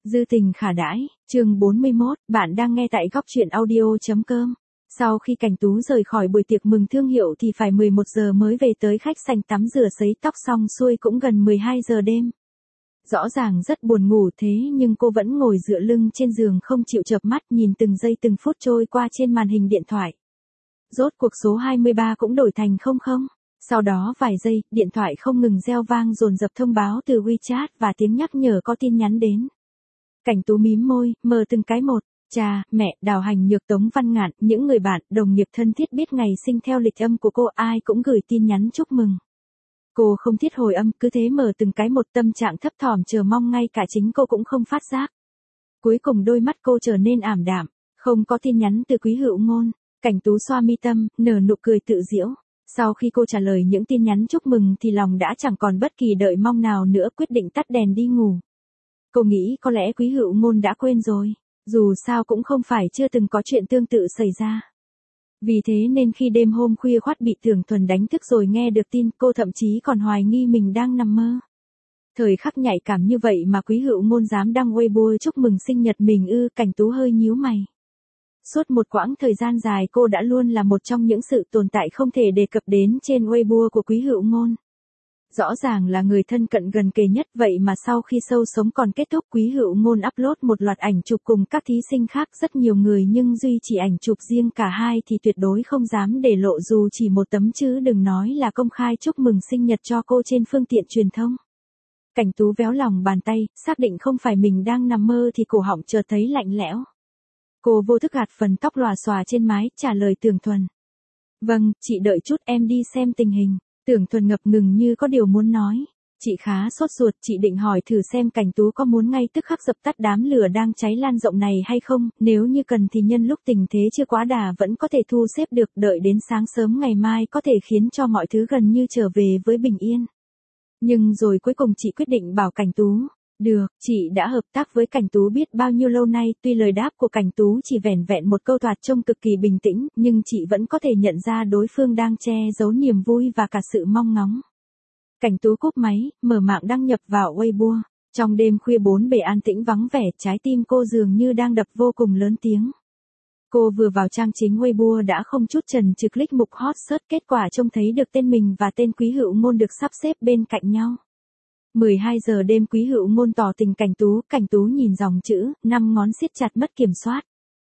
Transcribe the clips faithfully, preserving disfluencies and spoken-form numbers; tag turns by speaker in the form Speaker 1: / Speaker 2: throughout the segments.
Speaker 1: Dư tình khả đãi, chương bốn mươi mốt, bạn đang nghe tại góc truyện audio.com. Sau khi Cảnh Tú rời khỏi buổi tiệc mừng thương hiệu thì phải mười một giờ mới về tới khách sạn, tắm rửa sấy tóc xong xuôi cũng gần mười hai giờ đêm. Rõ ràng rất buồn ngủ thế nhưng cô vẫn ngồi dựa lưng trên giường không chịu chợp mắt, nhìn từng giây từng phút trôi qua trên màn hình điện thoại. Rốt cuộc số hai mươi ba cũng đổi thành không không. Sau đó vài giây, điện thoại không ngừng reo vang dồn dập thông báo từ WeChat và tiếng nhắc nhở có tin nhắn đến. Cảnh Tú mím môi, mở từng cái một. Cha, mẹ, Đào Hành Nhược, Tống Văn Ngạn, những người bạn, đồng nghiệp thân thiết biết ngày sinh theo lịch âm của cô, ai cũng gửi tin nhắn chúc mừng. Cô không thiết hồi âm, cứ thế mở từng cái một, tâm trạng thấp thỏm chờ mong ngay cả chính cô cũng không phát giác. Cuối cùng đôi mắt cô trở nên ảm đạm, không có tin nhắn từ Quý Hữu Ngôn. Cảnh Tú xoa mi tâm, nở nụ cười tự giễu. Sau khi cô trả lời những tin nhắn chúc mừng thì lòng đã chẳng còn bất kỳ đợi mong nào nữa, quyết định tắt đèn đi ngủ. Cô nghĩ có lẽ Quý Hữu Ngôn đã quên rồi, dù sao cũng không phải chưa từng có chuyện tương tự xảy ra. Vì thế nên khi đêm hôm khuya khoắt bị Tưởng Thuần đánh thức rồi nghe được tin, cô thậm chí còn hoài nghi mình đang nằm mơ. Thời khắc nhạy cảm như vậy mà Quý Hữu Ngôn dám đăng Weibo chúc mừng sinh nhật mình ư? Cảnh Tú hơi nhíu mày. Suốt một quãng thời gian dài cô đã luôn là một trong những sự tồn tại không thể đề cập đến trên Weibo của Quý Hữu Ngôn. Rõ ràng là người thân cận gần kề nhất, vậy mà sau khi show sống còn kết thúc, Quý Hữu Ngôn upload một loạt ảnh chụp cùng các thí sinh khác rất nhiều người, nhưng duy chỉ ảnh chụp riêng cả hai thì tuyệt đối không dám để lộ dù chỉ một tấm, chứ đừng nói là công khai chúc mừng sinh nhật cho cô trên phương tiện truyền thông. Cảnh Tú véo lòng bàn tay, xác định không phải mình đang nằm mơ thì cổ họng chợt thấy lạnh lẽo. Cô vô thức gạt phần tóc lòa xòa trên mái, trả lời Tưởng Thuần. Vâng, chị đợi chút em đi xem tình hình. Tưởng Thuần ngập ngừng như có điều muốn nói. Chị khá sốt ruột, chị định hỏi thử xem Cảnh Tú có muốn ngay tức khắc dập tắt đám lửa đang cháy lan rộng này hay không, nếu như cần thì nhân lúc tình thế chưa quá đà vẫn có thể thu xếp được, đợi đến sáng sớm ngày mai có thể khiến cho mọi thứ gần như trở về với bình yên. Nhưng rồi cuối cùng chị quyết định bảo Cảnh Tú. Được, chị đã hợp tác với Cảnh Tú biết bao nhiêu lâu nay, tuy lời đáp của Cảnh Tú chỉ vẻn vẹn một câu thoạt trông cực kỳ bình tĩnh, nhưng chị vẫn có thể nhận ra đối phương đang che giấu niềm vui và cả sự mong ngóng. Cảnh Tú cúp máy, mở mạng đăng nhập vào Weibo. Trong đêm khuya bốn bề an tĩnh vắng vẻ, trái tim cô dường như đang đập vô cùng lớn tiếng. Cô vừa vào trang chính Weibo đã không chút chần chừ click mục hot search, kết quả trông thấy được tên mình và tên Quý Hữu Ngôn được sắp xếp bên cạnh nhau. mười hai giờ đêm, Quý Hữu Ngôn tỏ tình Cảnh Tú. Cảnh Tú nhìn dòng chữ, năm ngón siết chặt mất kiểm soát.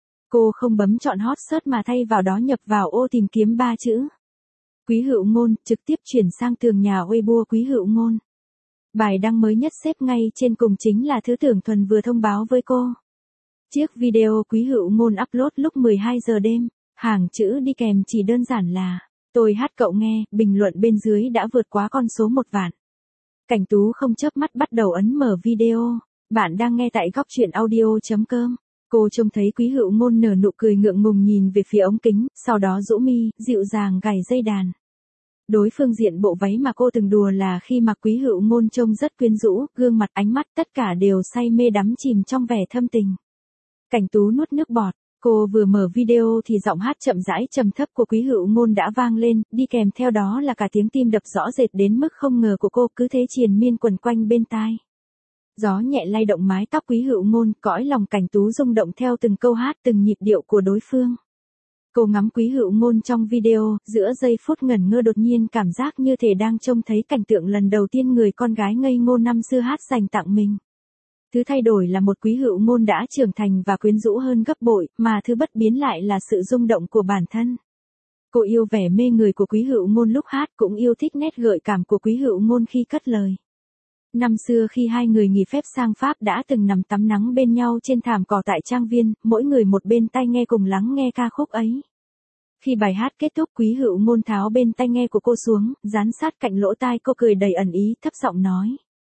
Speaker 1: Cô không bấm chọn hot search mà thay vào đó nhập vào ô tìm kiếm ba chữ Quý Hữu Ngôn, trực tiếp chuyển sang tường nhà Weibo Quý Hữu Ngôn. Bài đăng mới nhất xếp ngay trên cùng chính là thứ Tưởng Thuần vừa thông báo với cô. Chiếc video Quý Hữu Ngôn upload lúc mười hai giờ đêm, hàng chữ đi kèm chỉ đơn giản là tôi hát cậu nghe, bình luận bên dưới đã vượt quá con số một vạn. Cảnh Tú không chớp mắt bắt đầu ấn mở video. Bạn đang nghe tại góc truyện audio.com. Cô trông thấy Quý Hữu Ngôn nở nụ cười ngượng ngùng nhìn về phía ống kính, sau đó rũ mi, dịu dàng gảy dây đàn. Đối phương diện bộ váy mà cô từng đùa là khi mặc, Quý Hữu Ngôn trông rất quyến rũ, gương mặt, ánh mắt tất cả đều say mê đắm chìm trong vẻ thâm tình. Cảnh Tú nuốt nước bọt. Cô vừa mở video thì giọng hát chậm rãi trầm thấp của Quý Hữu Ngôn đã vang lên, đi kèm theo đó là cả tiếng tim đập rõ rệt đến mức không ngờ của cô, cứ thế triền miên quẩn quanh bên tai. Gió nhẹ lay động mái tóc Quý Hữu Ngôn, cõi lòng Cảnh Tú rung động theo từng câu hát, từng nhịp điệu của đối phương. Cô ngắm Quý Hữu Ngôn trong video, giữa giây phút ngẩn ngơ đột nhiên cảm giác như thể đang trông thấy cảnh tượng lần đầu tiên người con gái ngây ngô năm xưa hát dành tặng mình. Thứ thay đổi là một Quý Hữu Ngôn đã trưởng thành và quyến rũ hơn gấp bội, mà thứ bất biến lại là sự rung động của bản thân. Cô yêu vẻ mê người của Quý Hữu Ngôn lúc hát, cũng yêu thích nét gợi cảm của Quý Hữu Ngôn khi cất lời. Năm xưa khi hai người nghỉ phép sang Pháp đã từng nằm tắm nắng bên nhau trên thảm cỏ tại trang viên, mỗi người một bên tai nghe cùng lắng nghe ca khúc ấy. Khi bài hát kết thúc, Quý Hữu Ngôn tháo bên tai nghe của cô xuống, dán sát cạnh lỗ tai cô, cười đầy ẩn ý, thấp giọng nói.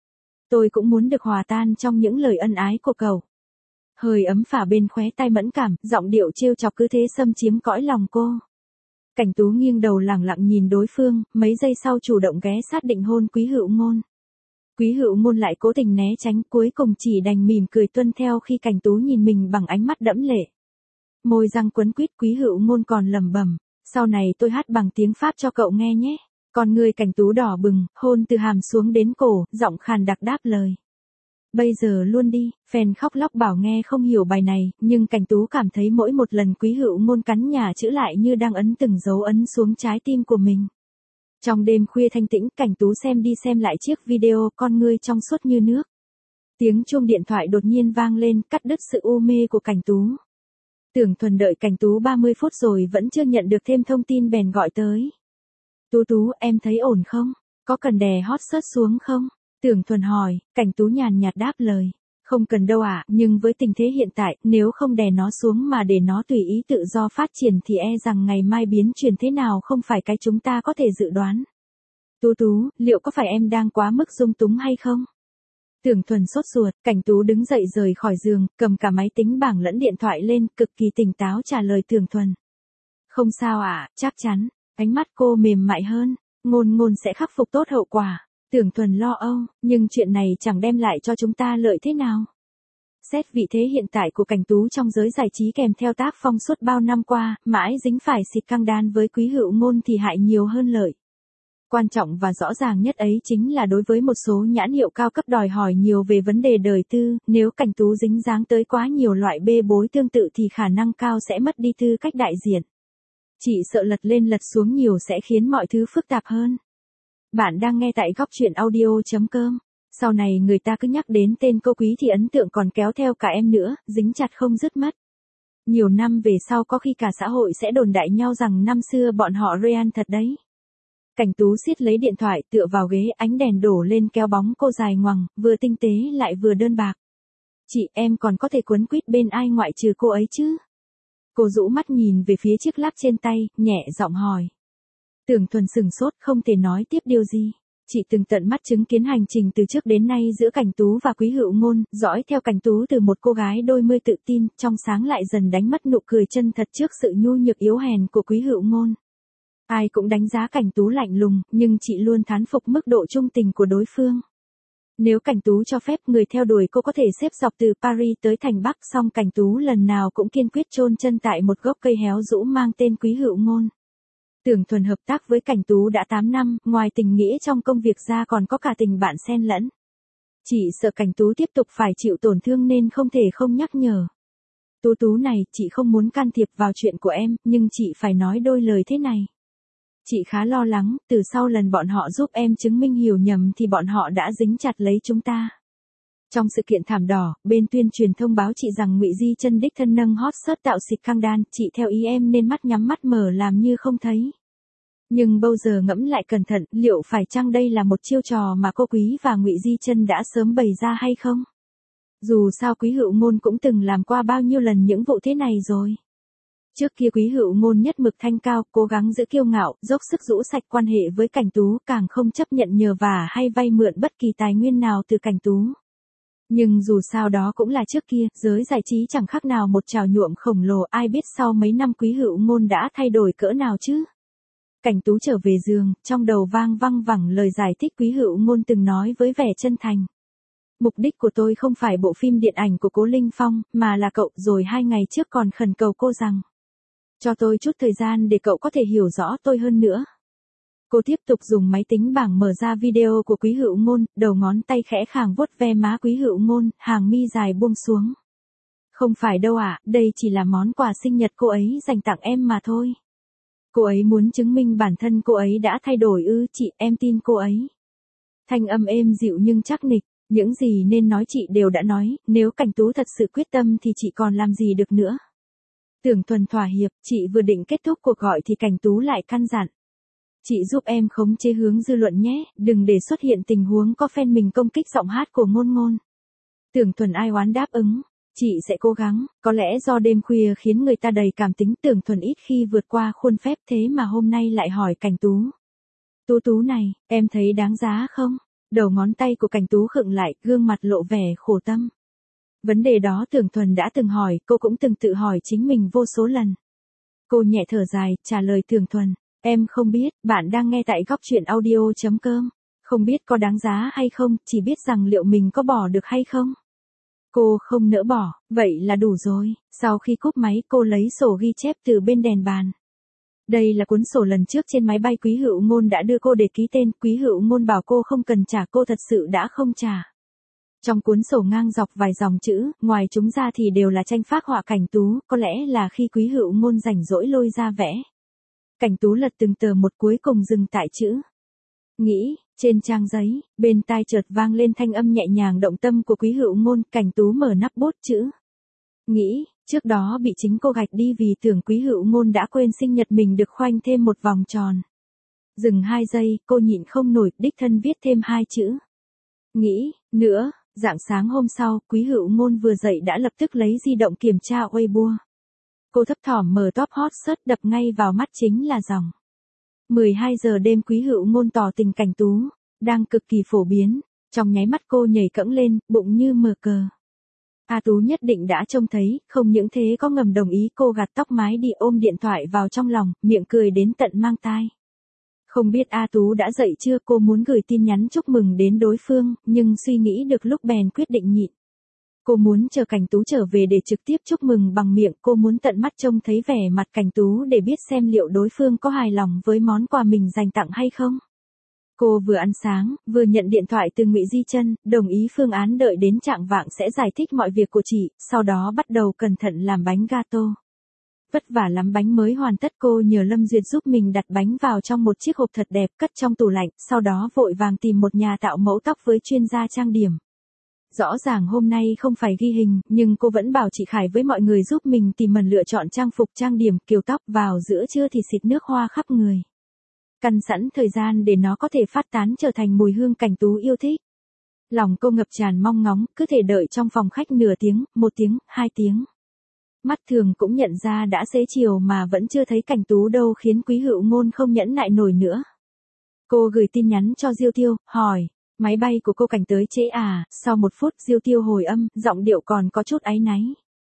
Speaker 1: Tôi cũng muốn được hòa tan trong những lời ân ái của cậu. Hơi ấm phả bên khóe tai mẫn cảm, giọng điệu trêu chọc cứ thế xâm chiếm cõi lòng cô. Cảnh Tú nghiêng đầu lẳng lặng nhìn đối phương, mấy giây sau chủ động ghé sát định hôn Quý Hữu Ngôn. Quý Hữu Ngôn lại cố tình né tránh, cuối cùng chỉ đành mỉm cười tuân theo khi Cảnh Tú nhìn mình bằng ánh mắt đẫm lệ. Môi răng quấn quýt, Quý Hữu Ngôn còn lẩm bẩm, sau này tôi hát bằng tiếng Pháp cho cậu nghe nhé. Con người Cảnh Tú đỏ bừng, hôn từ hàm xuống đến cổ, giọng khàn đặc đáp lời. Bây giờ luôn đi, fan khóc lóc bảo nghe không hiểu bài này, nhưng Cảnh Tú cảm thấy mỗi một lần Quý Hữu Ngôn cắn nhà chữ lại như đang ấn từng dấu ấn xuống trái tim của mình. Trong đêm khuya thanh tĩnh, Cảnh Tú xem đi xem lại chiếc video, con ngươi trong suốt như nước. Tiếng chuông điện thoại đột nhiên vang lên, cắt đứt sự u mê của Cảnh Tú. Tưởng Thuần đợi Cảnh Tú ba mươi phút rồi vẫn chưa nhận được thêm thông tin bèn gọi tới. Tú Tú, em thấy ổn không? Có cần đè hot search xuống không? Tưởng Thuần hỏi, Cảnh Tú nhàn nhạt đáp lời. Không cần đâu ạ, à, nhưng với tình thế hiện tại, nếu không đè nó xuống mà để nó tùy ý tự do phát triển thì e rằng ngày mai biến chuyển thế nào không phải cái chúng ta có thể dự đoán. Tú Tú, liệu có phải em đang quá mức dung túng hay không? Tưởng Thuần sốt ruột, Cảnh Tú đứng dậy rời khỏi giường, cầm cả máy tính bảng lẫn điện thoại lên, cực kỳ tỉnh táo trả lời Tưởng Thuần. Không sao ạ, à, chắc chắn. Ánh mắt cô mềm mại hơn, Ngôn Ngôn sẽ khắc phục tốt hậu quả. Tưởng Thuần lo âu, nhưng chuyện này chẳng đem lại cho chúng ta lợi thế nào. Xét vị thế hiện tại của Cảnh Tú trong giới giải trí kèm theo tác phong suốt bao năm qua, mãi dính phải xịt căng đan với Quý Hữu Ngôn thì hại nhiều hơn lợi. Quan trọng và rõ ràng nhất ấy chính là đối với một số nhãn hiệu cao cấp đòi hỏi nhiều về vấn đề đời tư, nếu Cảnh Tú dính dáng tới quá nhiều loại bê bối tương tự thì khả năng cao sẽ mất đi tư cách đại diện. Chị sợ lật lên lật xuống nhiều sẽ khiến mọi thứ phức tạp hơn. Bạn đang nghe tại góc truyện audio chấm com. Sau này người ta cứ nhắc đến tên cô Quý thì ấn tượng còn kéo theo cả em nữa, dính chặt không dứt mất. Nhiều năm về sau có khi cả xã hội sẽ đồn đại nhau rằng năm xưa bọn họ real thật đấy. Cảnh Tú siết lấy điện thoại tựa vào ghế, ánh đèn đổ lên kéo bóng cô dài ngoằng, vừa tinh tế lại vừa đơn bạc. Chị, em còn có thể quấn quýt bên ai ngoại trừ cô ấy chứ? Cô rũ mắt nhìn về phía chiếc lắc trên tay, nhẹ giọng hỏi. Tưởng Thuần sừng sốt, không thể nói tiếp điều gì. Chị từng tận mắt chứng kiến hành trình từ trước đến nay giữa Cảnh Tú và Quý Hữu Ngôn, dõi theo Cảnh Tú từ một cô gái đôi mươi tự tin, trong sáng lại dần đánh mất nụ cười chân thật trước sự nhu nhược yếu hèn của Quý Hữu Ngôn. Ai cũng đánh giá Cảnh Tú lạnh lùng, nhưng chị luôn thán phục mức độ trung tình của đối phương. Nếu Cảnh Tú cho phép người theo đuổi cô có thể xếp dọc từ Paris tới thành Bắc, song Cảnh Tú lần nào cũng kiên quyết chôn chân tại một gốc cây héo rũ mang tên Quý Hữu Ngôn. Tưởng Thuần hợp tác với Cảnh Tú đã tám năm, ngoài tình nghĩa trong công việc ra còn có cả tình bạn xen lẫn. Chị sợ Cảnh Tú tiếp tục phải chịu tổn thương nên không thể không nhắc nhở. Tú Tú này, chị không muốn can thiệp vào chuyện của em, nhưng chị phải nói đôi lời thế này. Chị khá lo lắng, từ sau lần bọn họ giúp em chứng minh hiểu nhầm thì bọn họ đã dính chặt lấy chúng ta. Trong sự kiện thảm đỏ, bên tuyên truyền thông báo chị rằng Ngụy Di Chân đích thân nâng hot search tạo xịt căng đan, chị theo ý em nên mắt nhắm mắt mở làm như không thấy. Nhưng bao giờ ngẫm lại cẩn thận, liệu phải chăng đây là một chiêu trò mà cô Quý và Ngụy Di Chân đã sớm bày ra hay không? Dù sao Quý Hữu Ngôn cũng từng làm qua bao nhiêu lần những vụ thế này rồi. Trước kia Quý Hữu Ngôn nhất mực thanh cao, cố gắng giữ kiêu ngạo, dốc sức rũ sạch quan hệ với Cảnh Tú, càng không chấp nhận nhờ vả hay vay mượn bất kỳ tài nguyên nào từ Cảnh Tú. Nhưng dù sao đó cũng là trước kia, giới giải trí chẳng khác nào một trào nhuộm khổng lồ, ai biết sau mấy năm Quý Hữu Ngôn đã thay đổi cỡ nào chứ. Cảnh Tú trở về giường, trong đầu vang văng vẳng lời giải thích Quý Hữu Ngôn từng nói với vẻ chân thành. Mục đích của tôi không phải bộ phim điện ảnh của Cố Linh Phong, mà là cậu, rồi hai ngày trước còn khẩn cầu cô rằng. Cho tôi chút thời gian để cậu có thể hiểu rõ tôi hơn nữa. Cô tiếp tục dùng máy tính bảng mở ra video của Quý Hữu Ngôn, đầu ngón tay khẽ khàng vuốt ve má Quý Hữu Ngôn, hàng mi dài buông xuống. Không phải đâu ạ, à, đây chỉ là món quà sinh nhật cô ấy dành tặng em mà thôi. Cô ấy muốn chứng minh bản thân cô ấy đã thay đổi ư, chị, em tin cô ấy. Thanh âm êm dịu nhưng chắc nịch, những gì nên nói chị đều đã nói, nếu Cảnh Tú thật sự quyết tâm thì chị còn làm gì được nữa. Tưởng Thuần thỏa hiệp, chị vừa định kết thúc cuộc gọi thì Cảnh Tú lại căn dặn. Chị giúp em khống chế hướng dư luận nhé, đừng để xuất hiện tình huống có fan mình công kích giọng hát của Ngôn Ngôn. Tưởng Thuần ai oán đáp ứng. Chị sẽ cố gắng, có lẽ do đêm khuya khiến người ta đầy cảm tính, Tưởng Thuần ít khi vượt qua khuôn phép thế mà hôm nay lại hỏi Cảnh Tú. Tú Tú này, em thấy đáng giá không? Đầu ngón tay của Cảnh Tú khựng lại, gương mặt lộ vẻ khổ tâm. Vấn đề đó Tưởng Thuần đã từng hỏi, cô cũng từng tự hỏi chính mình vô số lần. Cô nhẹ thở dài, trả lời Tưởng Thuần. Em không biết, bạn đang nghe tại góc truyện audio chấm com. Không biết có đáng giá hay không, chỉ biết rằng liệu mình có bỏ được hay không. Cô không nỡ bỏ, vậy là đủ rồi. Sau khi cúp máy cô lấy sổ ghi chép từ bên đèn bàn. Đây là cuốn sổ lần trước trên máy bay Quý Hữu Ngôn đã đưa cô để ký tên. Quý Hữu Ngôn bảo cô không cần trả, cô thật sự đã không trả. Trong cuốn sổ ngang dọc vài dòng chữ, ngoài chúng ra thì đều là tranh phác họa Cảnh Tú, có lẽ là khi Quý Hữu Ngôn rảnh rỗi lôi ra vẽ. Cảnh Tú lật từng tờ một cuối cùng dừng tại chữ nghĩ, trên trang giấy, bên tai chợt vang lên thanh âm nhẹ nhàng động tâm của Quý Hữu Ngôn. Cảnh Tú mở nắp bút chữ nghĩ, trước đó bị chính cô gạch đi vì tưởng Quý Hữu Ngôn đã quên sinh nhật mình được khoanh thêm một vòng tròn. Dừng hai giây, cô nhịn không nổi, đích thân viết thêm hai chữ nghĩ nữa. Rạng sáng hôm sau, Quý Hữu Ngôn vừa dậy đã lập tức lấy di động kiểm tra Weibo. Cô thấp thỏm mở top hot search, đập ngay vào mắt chính là dòng mười hai giờ đêm Quý Hữu Ngôn tỏ tình Cảnh Tú, đang cực kỳ phổ biến. Trong nháy mắt cô nhảy cẫng lên, bụng như mờ cờ. A Tú nhất định đã trông thấy, không những thế có ngầm đồng ý. Cô gạt tóc mái đi, ôm điện thoại vào trong lòng, miệng cười đến tận mang tai. Không biết A Tú đã dậy chưa, cô muốn gửi tin nhắn chúc mừng đến đối phương, nhưng suy nghĩ được lúc bèn quyết định nhịn. Cô muốn chờ Cảnh Tú trở về để trực tiếp chúc mừng bằng miệng. Cô muốn tận mắt trông thấy vẻ mặt Cảnh Tú để biết xem liệu đối phương có hài lòng với món quà mình dành tặng hay không. Cô vừa ăn sáng, vừa nhận điện thoại từ Ngụy Di Chân, đồng ý phương án đợi đến chạng vạng sẽ giải thích mọi việc của chị, sau đó bắt đầu cẩn thận làm bánh gato. Vất vả lắm bánh mới hoàn tất, cô nhờ Lâm Duyệt giúp mình đặt bánh vào trong một chiếc hộp thật đẹp cất trong tủ lạnh, sau đó vội vàng tìm một nhà tạo mẫu tóc với chuyên gia trang điểm. Rõ ràng hôm nay không phải ghi hình, nhưng cô vẫn bảo chị Khải với mọi người giúp mình tìm mần lựa chọn trang phục trang điểm kiểu tóc, vào giữa trưa thì xịt nước hoa khắp người. Căn sẵn thời gian để nó có thể phát tán trở thành mùi hương Cảnh Tú yêu thích. Lòng cô ngập tràn mong ngóng, cứ thể đợi trong phòng khách nửa tiếng, một tiếng, hai tiếng. Mắt thường cũng nhận ra đã xế chiều mà vẫn chưa thấy Cảnh Tú đâu, khiến Quý Hữu Ngôn không nhẫn nại nổi nữa. Cô gửi tin nhắn cho Diêu Tiêu, hỏi, máy bay của cô Cảnh tới trễ à? Sau một phút Diêu Tiêu hồi âm, giọng điệu còn có chút áy náy.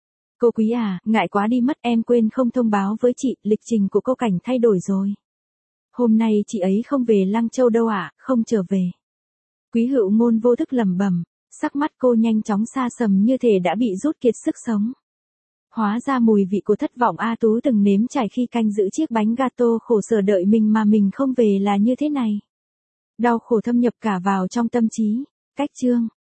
Speaker 1: Cô Quý à, ngại quá đi mất, em quên không thông báo với chị, lịch trình của cô Cảnh thay đổi rồi. Hôm nay chị ấy không về Lăng Châu đâu ạ, à, không trở về. Quý Hữu Ngôn vô thức lẩm bẩm, sắc mắt cô nhanh chóng sa sầm như thể đã bị rút kiệt sức sống. Hóa ra mùi vị của thất vọng A Tú từng nếm trải khi canh giữ chiếc bánh gato khổ sở đợi mình mà mình không về là như thế này. Đau khổ thâm nhập cả vào trong tâm trí. Cách chương